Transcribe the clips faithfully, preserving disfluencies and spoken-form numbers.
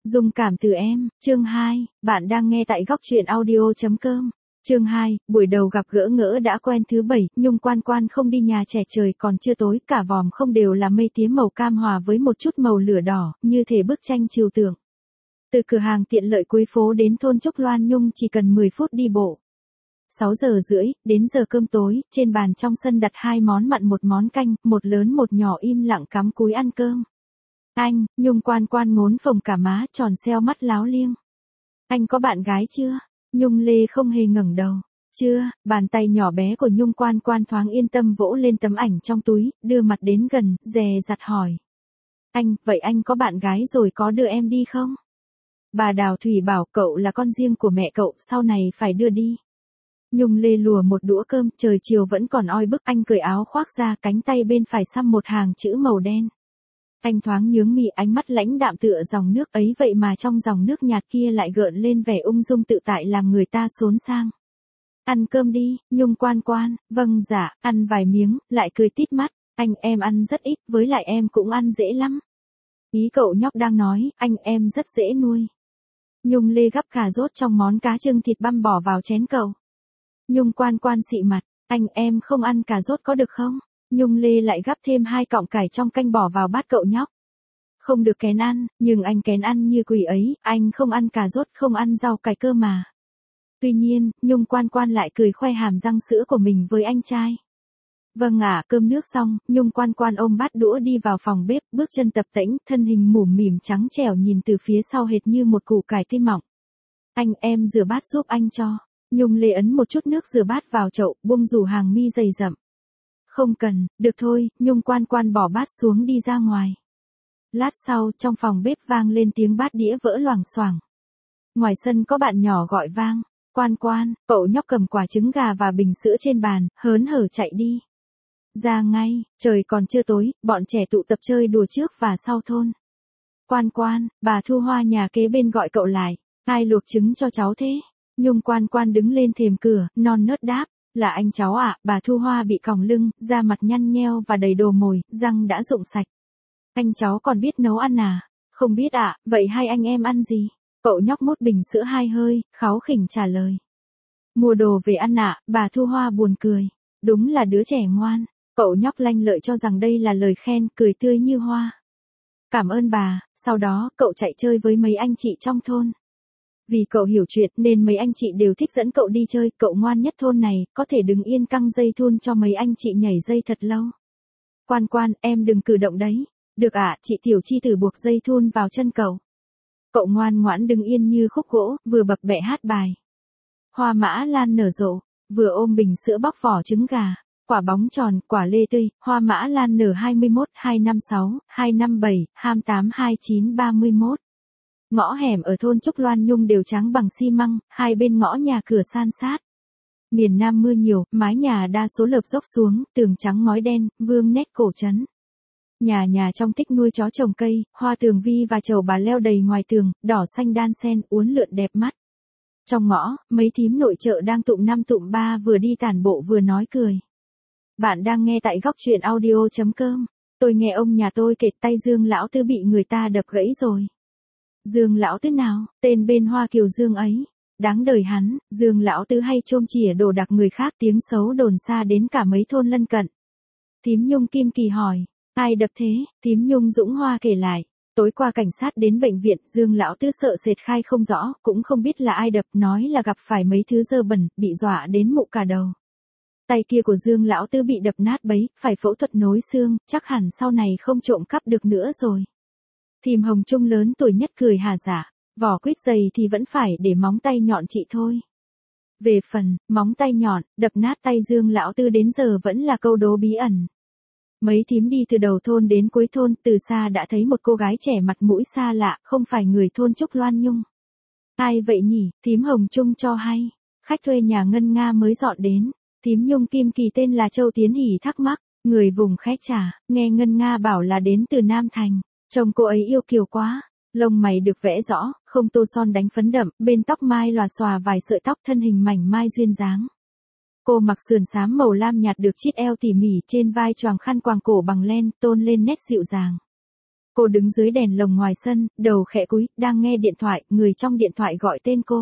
Dung cảm từ em, chương hai, bạn đang nghe tại góc truyện audio.com. Chương hai, buổi đầu gặp gỡ ngỡ đã quen thứ bảy, Nhung Quan Quan không đi nhà trẻ trời còn chưa tối, cả vòm không đều là mây tía màu cam hòa với một chút màu lửa đỏ, như thể bức tranh trừu tượng. Từ cửa hàng tiện lợi cuối phố đến thôn Trúc Loan Nhung chỉ cần mười phút đi bộ. sáu giờ rưỡi, đến giờ cơm tối, trên bàn trong sân đặt hai món mặn một món canh, một lớn một nhỏ im lặng cắm cúi ăn cơm. Anh, Nhung Quan Quan ngốn phồng cả má, tròn xeo mắt láo liêng. Anh có bạn gái chưa? Nhung Lê không hề ngẩng đầu. Chưa, bàn tay nhỏ bé của Nhung Quan Quan thoáng yên tâm vỗ lên tấm ảnh trong túi, đưa mặt đến gần, dè dặt hỏi. Anh, vậy anh có bạn gái rồi có đưa em đi không? Bà Đào Thủy bảo cậu là con riêng của mẹ cậu, sau này phải đưa đi. Nhung Lê lùa một đũa cơm, trời chiều vẫn còn oi bức, anh cởi áo khoác ra, cánh tay bên phải xăm một hàng chữ màu đen. Anh thoáng nhướng mi, ánh mắt lãnh đạm tựa dòng nước ấy, vậy mà trong dòng nước nhạt kia lại gợn lên vẻ ung dung tự tại làm người ta xốn sang. Ăn cơm đi, Nhung Quan Quan, vâng dạ, ăn vài miếng, lại cười tít mắt, anh em ăn rất ít, với lại em cũng ăn dễ lắm. Ý cậu nhóc đang nói, anh em rất dễ nuôi. Nhung Lê gắp cà rốt trong món cá trưng thịt băm bỏ vào chén cậu. Nhung Quan Quan xị mặt, anh em không ăn cà rốt có được không? Nhung Lê lại gắp thêm hai cọng cải trong canh bỏ vào bát cậu nhóc. Không được kén ăn, nhưng anh kén ăn như quỷ ấy, anh không ăn cà rốt, không ăn rau cải cơ mà. Tuy nhiên, Nhung Quan Quan lại cười khoe hàm răng sữa của mình với anh trai. Vâng ạ, cơm nước xong, Nhung Quan Quan ôm bát đũa đi vào phòng bếp, bước chân tập tễnh, thân hình mủm mỉm trắng trẻo nhìn từ phía sau hệt như một củ cải tươi mọng. Anh em rửa bát giúp anh cho. Nhung Lê ấn một chút nước rửa bát vào chậu, buông rủ hàng mi dày rậm. Không cần, được thôi, Nhung Quan Quan bỏ bát xuống đi ra ngoài. Lát sau, trong phòng bếp vang lên tiếng bát đĩa vỡ loảng xoảng. Ngoài sân có bạn nhỏ gọi vang, Quan Quan, cậu nhóc cầm quả trứng gà và bình sữa trên bàn, hớn hở chạy đi. Ra ngay, trời còn chưa tối, bọn trẻ tụ tập chơi đùa trước và sau thôn. Quan Quan, bà Thu Hoa nhà kế bên gọi cậu lại, ai luộc trứng cho cháu thế? Nhung Quan Quan đứng lên thềm cửa, non nớt đáp. Là anh cháu ạ, à, bà Thu Hoa bị còng lưng, da mặt nhăn nheo và đầy đồ mồi, răng đã rụng sạch. Anh cháu còn biết nấu ăn à? Không biết ạ, à, vậy hai anh em ăn gì? Cậu nhóc mút bình sữa hai hơi, kháu khỉnh trả lời. Mua đồ về ăn ạ, à, bà Thu Hoa buồn cười. Đúng là đứa trẻ ngoan. Cậu nhóc lanh lợi cho rằng đây là lời khen, cười tươi như hoa. Cảm ơn bà, sau đó cậu chạy chơi với mấy anh chị trong thôn. Vì cậu hiểu chuyện nên mấy anh chị đều thích dẫn cậu đi chơi, cậu ngoan nhất thôn này, có thể đứng yên căng dây thun cho mấy anh chị nhảy dây thật lâu. Quan Quan, em đừng cử động đấy. Được ạ, à, chị Tiểu Chi Tử buộc dây thun vào chân cậu. Cậu ngoan ngoãn đứng yên như khúc gỗ, vừa bập bẹ hát bài. Hoa mã lan nở rộ, vừa ôm bình sữa bóc vỏ trứng gà, quả bóng tròn, quả lê tươi, hoa mã lan nở hai mươi mốt, hai năm sáu, hai năm bảy, hai tám, hai chín, ba mươi mốt. Ngõ hẻm ở thôn Trúc Loan Nhung đều trắng bằng xi măng, hai bên ngõ nhà cửa san sát. Miền Nam mưa nhiều, mái nhà đa số lợp dốc xuống, tường trắng ngói đen, vương nét cổ trấn. Nhà nhà trong tích nuôi chó trồng cây, hoa tường vi và trầu bà leo đầy ngoài tường, đỏ xanh đan xen, uốn lượn đẹp mắt. Trong ngõ, mấy thím nội trợ đang tụm năm tụm ba vừa đi tản bộ vừa nói cười. Bạn đang nghe tại góc truyện audio.com. Tôi nghe ông nhà tôi kể tay Dương lão tư bị người ta đập gãy rồi. Dương lão tứ nào, tên bên Hoa Kiều Dương ấy. Đáng đời hắn, Dương lão tứ hay chôm chỉa đồ đạc người khác, tiếng xấu đồn xa đến cả mấy thôn lân cận. Thím Nhung Kim Kỳ hỏi, ai đập thế? Thím Nhung Dũng Hoa kể lại, tối qua cảnh sát đến bệnh viện, Dương lão tứ sợ sệt khai không rõ, cũng không biết là ai đập, nói là gặp phải mấy thứ dơ bẩn, bị dọa đến mụ cả đầu. Tay kia của Dương lão tứ bị đập nát bấy, phải phẫu thuật nối xương, chắc hẳn sau này không trộm cắp được nữa rồi. Thím Hồng Trung lớn tuổi nhất cười hà giả, vỏ quýt dày thì vẫn phải để móng tay nhọn chị thôi. Về phần, móng tay nhọn, đập nát tay Dương lão tư đến giờ vẫn là câu đố bí ẩn. Mấy thím đi từ đầu thôn đến cuối thôn, từ xa đã thấy một cô gái trẻ mặt mũi xa lạ, không phải người thôn Trúc Loan Nhung. Ai vậy nhỉ? Thím Hồng Trung cho hay. Khách thuê nhà Ngân Nga mới dọn đến. Thím Nhung Kim Kỳ tên là Châu Tiến Hỷ thắc mắc, người vùng Khét Trà, nghe Ngân Nga bảo là đến từ Nam Thành. Trông cô ấy yêu kiều quá, lông mày được vẽ rõ, không tô son đánh phấn đậm, bên tóc mai lòa xòa vài sợi tóc, thân hình mảnh mai duyên dáng. Cô mặc sườn xám màu lam nhạt được chít eo tỉ mỉ, trên vai choàng khăn quàng cổ bằng len, tôn lên nét dịu dàng. Cô đứng dưới đèn lồng ngoài sân, đầu khẽ cúi, đang nghe điện thoại, người trong điện thoại gọi tên cô.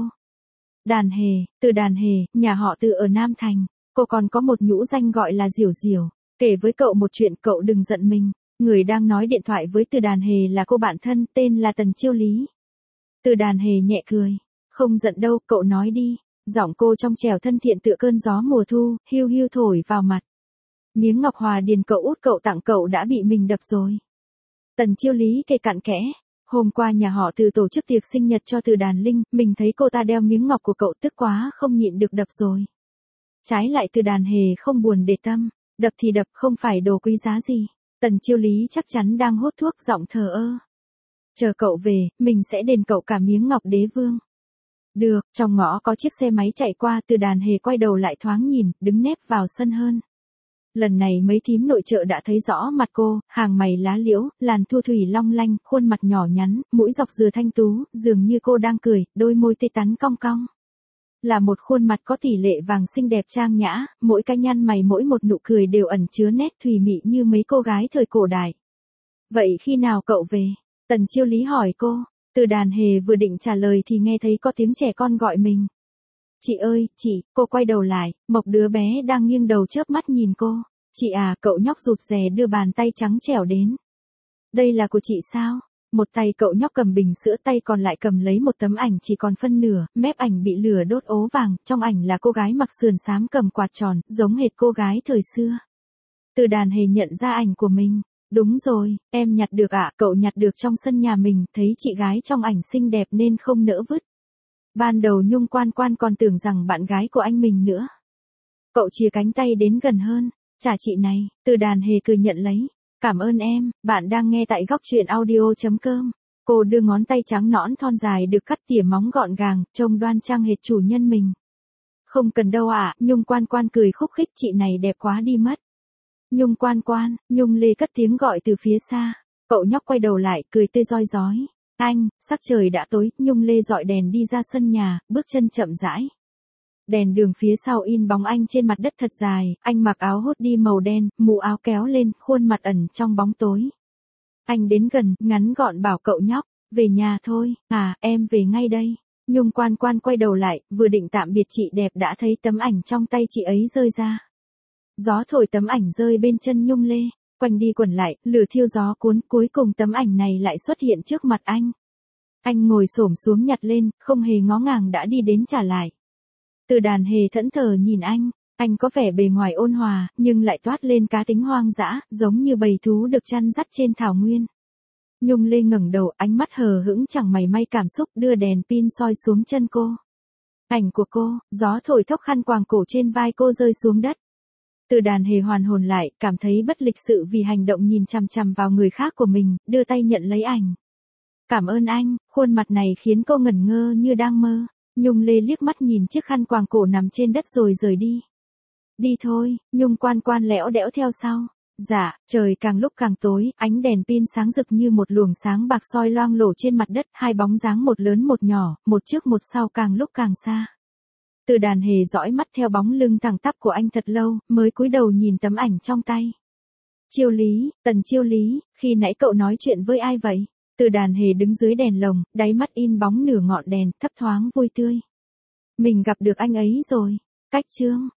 Đàn Hề, Từ Đàn Hề, nhà họ Từ ở Nam Thành. Cô còn có một nhũ danh gọi là Diểu Diểu. Kể với cậu một chuyện, cậu đừng giận mình. Người đang nói điện thoại với Từ Đàn Hề là cô bạn thân, tên là Tần Chiêu Lý. Từ Đàn Hề nhẹ cười. Không giận đâu, cậu nói đi. Giọng cô trong trẻo thân thiện tựa cơn gió mùa thu, hiu hiu thổi vào mặt. Miếng ngọc hòa điền cậu út cậu tặng cậu đã bị mình đập rồi. Tần Chiêu Lý kể cặn kẽ. Hôm qua nhà họ Từ tổ chức tiệc sinh nhật cho Từ Đàn Linh, mình thấy cô ta đeo miếng ngọc của cậu tức quá không nhịn được đập rồi. Trái lại Từ Đàn Hề không buồn để tâm, đập thì đập không phải đồ quý giá gì. Tần Chiêu Lý chắc chắn đang hốt thuốc, giọng thờ ơ. Chờ cậu về, mình sẽ đền cậu cả miếng ngọc đế vương. Được, trong ngõ có chiếc xe máy chạy qua, Từ Đàn Hề quay đầu lại thoáng nhìn, đứng nép vào sân hơn. Lần này mấy thím nội trợ đã thấy rõ mặt cô, hàng mày lá liễu, làn thu thủy long lanh, khuôn mặt nhỏ nhắn, mũi dọc dừa thanh tú, dường như cô đang cười, đôi môi tê tắn cong cong. Là một khuôn mặt có tỷ lệ vàng xinh đẹp trang nhã, mỗi cái nhăn mày mỗi một nụ cười đều ẩn chứa nét thùy mị như mấy cô gái thời cổ đại. Vậy khi nào cậu về? Tần Chiêu Lý hỏi cô. Từ Đàn Hề vừa định trả lời thì nghe thấy có tiếng trẻ con gọi mình. Chị ơi, chị, cô quay đầu lại, Mộc đứa bé đang nghiêng đầu chớp mắt nhìn cô. Chị à, cậu nhóc rụt rè đưa bàn tay trắng trẻo đến. Đây là của chị sao? Một tay cậu nhóc cầm bình sữa, tay còn lại cầm lấy một tấm ảnh chỉ còn phân nửa, mép ảnh bị lửa đốt ố vàng, trong ảnh là cô gái mặc sườn xám cầm quạt tròn, giống hệt cô gái thời xưa. Từ Đàn Hề nhận ra ảnh của mình. Đúng rồi, em nhặt được ạ, à, cậu nhặt được trong sân nhà mình, thấy chị gái trong ảnh xinh đẹp nên không nỡ vứt. Ban đầu Nhung Quan Quan còn tưởng rằng bạn gái của anh mình nữa. Cậu chìa cánh tay đến gần hơn, trả chị này. Từ Đàn Hề cười nhận lấy. Cảm ơn em, bạn đang nghe tại góc truyện audio chấm com. Cô đưa ngón tay trắng nõn thon dài được cắt tỉa móng gọn gàng, trông đoan trang hệt chủ nhân mình. Không cần đâu ạ, à, Nhung Quan Quan cười khúc khích, chị này đẹp quá đi mất. Nhung Quan Quan, Nhung Lê cất tiếng gọi từ phía xa. Cậu nhóc quay đầu lại, cười tê roi rói. Anh, sắc trời đã tối, Nhung Lê dọi đèn đi ra sân nhà, bước chân chậm rãi. Đèn đường phía sau in bóng anh trên mặt đất thật dài, anh mặc áo hốt đi màu đen, mũ áo kéo lên, khuôn mặt ẩn trong bóng tối. Anh đến gần, ngắn gọn bảo cậu nhóc, về nhà thôi, à, em về ngay đây. Nhung Quan Quan quay đầu lại, vừa định tạm biệt chị đẹp đã thấy tấm ảnh trong tay chị ấy rơi ra. Gió thổi tấm ảnh rơi bên chân Nhung Lê, quanh đi quẩn lại, lửa thiêu gió cuốn, cuối cùng tấm ảnh này lại xuất hiện trước mặt anh. Anh ngồi xổm xuống nhặt lên, không hề ngó ngàng đã đi đến trả lại. Từ Đàn Hề thẫn thờ nhìn anh, anh có vẻ bề ngoài ôn hòa, nhưng lại toát lên cá tính hoang dã, giống như bầy thú được chăn dắt trên thảo nguyên. Nhung Lê ngẩng đầu, ánh mắt hờ hững chẳng mảy may cảm xúc, đưa đèn pin soi xuống chân cô. Ảnh của cô, gió thổi thốc khăn quàng cổ trên vai cô rơi xuống đất. Từ Đàn Hề hoàn hồn lại, cảm thấy bất lịch sự vì hành động nhìn chằm chằm vào người khác của mình, đưa tay nhận lấy ảnh. Cảm ơn anh, khuôn mặt này khiến cô ngẩn ngơ như đang mơ. Nhung Lê liếc mắt nhìn chiếc khăn quàng cổ nằm trên đất rồi rời đi. Đi thôi, Nhung Quan Quan lẽo đẽo theo sau. Dạ, trời càng lúc càng tối, ánh đèn pin sáng rực như một luồng sáng bạc soi loang lổ trên mặt đất, hai bóng dáng một lớn một nhỏ, một trước một sau càng lúc càng xa. Từ Đàn Hề dõi mắt theo bóng lưng thẳng tắp của anh thật lâu, mới cúi đầu nhìn tấm ảnh trong tay. Chiêu Lý, Tần Chiêu Lý, khi nãy cậu nói chuyện với ai vậy? Từ Đàn Hề đứng dưới đèn lồng, đáy mắt in bóng nửa ngọn đèn, thấp thoáng vui tươi. Mình gặp được anh ấy rồi. Cách chương.